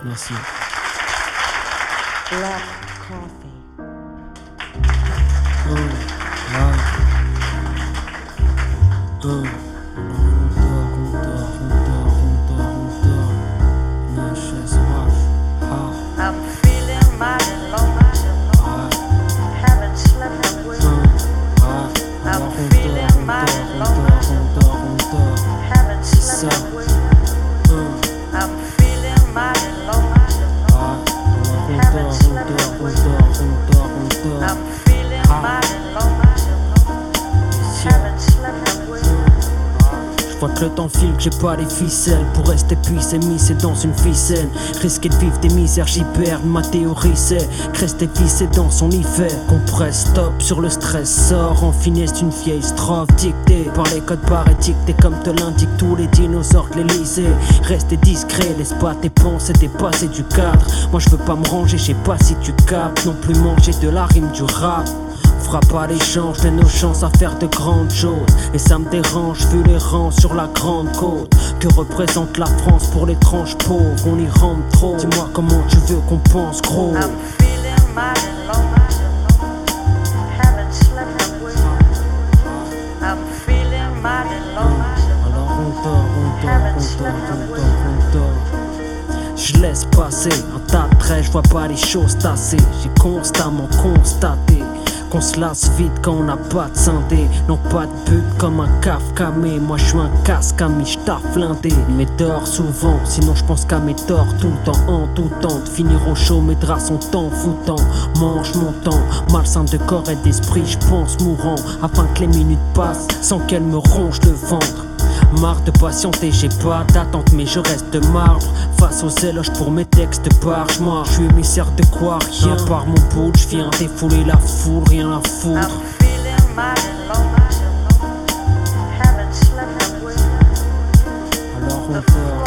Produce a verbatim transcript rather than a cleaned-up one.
Merci. Black coffee. Oh, ah. Oh. On dort, on dort, on dort, on dort, on dort. La chaise marche. Ah. I'm feeling mighty low. Ah. Haven't slept a wink. Ah. I'm Alors on feeling dort, on mighty dort, low. on dort, on dort, on dort. Haven't Ça. slept a wink. Oh. I'm feeling mighty low. Ah. Alors on dort, on dort, on dort, on dort, on dort. I'm feeling Ah. mighty low. Haven't slept a wink. J'vois que le temps file, que j'ai pas les ficelles. Pour rester puissé, c'est dans une ficelle. Risquer de vivre des misères, j'y perds. Ma théorie c'est que rester vissé dans son hiver. Qu'on presse stop sur le stress sort. En finesse d'une vieille strophe dictée par les codes barres étiquetés comme te l'indiquent tous les dinosaures de l'Elysée. Rester discret, laisse pas tes pensées dépasser du cadre. Moi je veux pas me ranger, je sais pas si tu captes. Non plus manger de la rime du rap. Fera pas l'échange de nos chances à faire de grandes choses. Et ça me dérange vu les rangs sur la grande côte. Que représente la France pour les tranches pauvres? On y rentre trop. Dis-moi comment tu veux qu'on pense gros. I'm feeling mighty low. Haven't slept a wink. I'm feeling mighty low. Alors on dort, on dort, on dort, on dort, on dort. Je laisse passer un tas de traits, je vois pas les choses tasser. J'ai constamment constaté qu'on se lasse vite quand on n'a pas de synthé. Non pas de but comme un Kafka, mais moi je suis un casque ami, j'taffe blindé. Mais dors souvent, sinon je pense qu'à mes torts tout le temps, en tout temps. De finir au chaud, mes draps sont en foutant. Mange mon temps, malsain de corps et d'esprit, je pense mourant. Afin que les minutes passent sans qu'elles me rongent le ventre. Marre de patienter, j'ai pas d'attente mais je reste marbre. Face aux éloges pour mes textes barges. Moi je suis émissaire de quoi? Rien par mon poule, je viens défouler la foule, rien à I'm foutre. feeling mighty low. Haven't slept a wink. Alors on dort,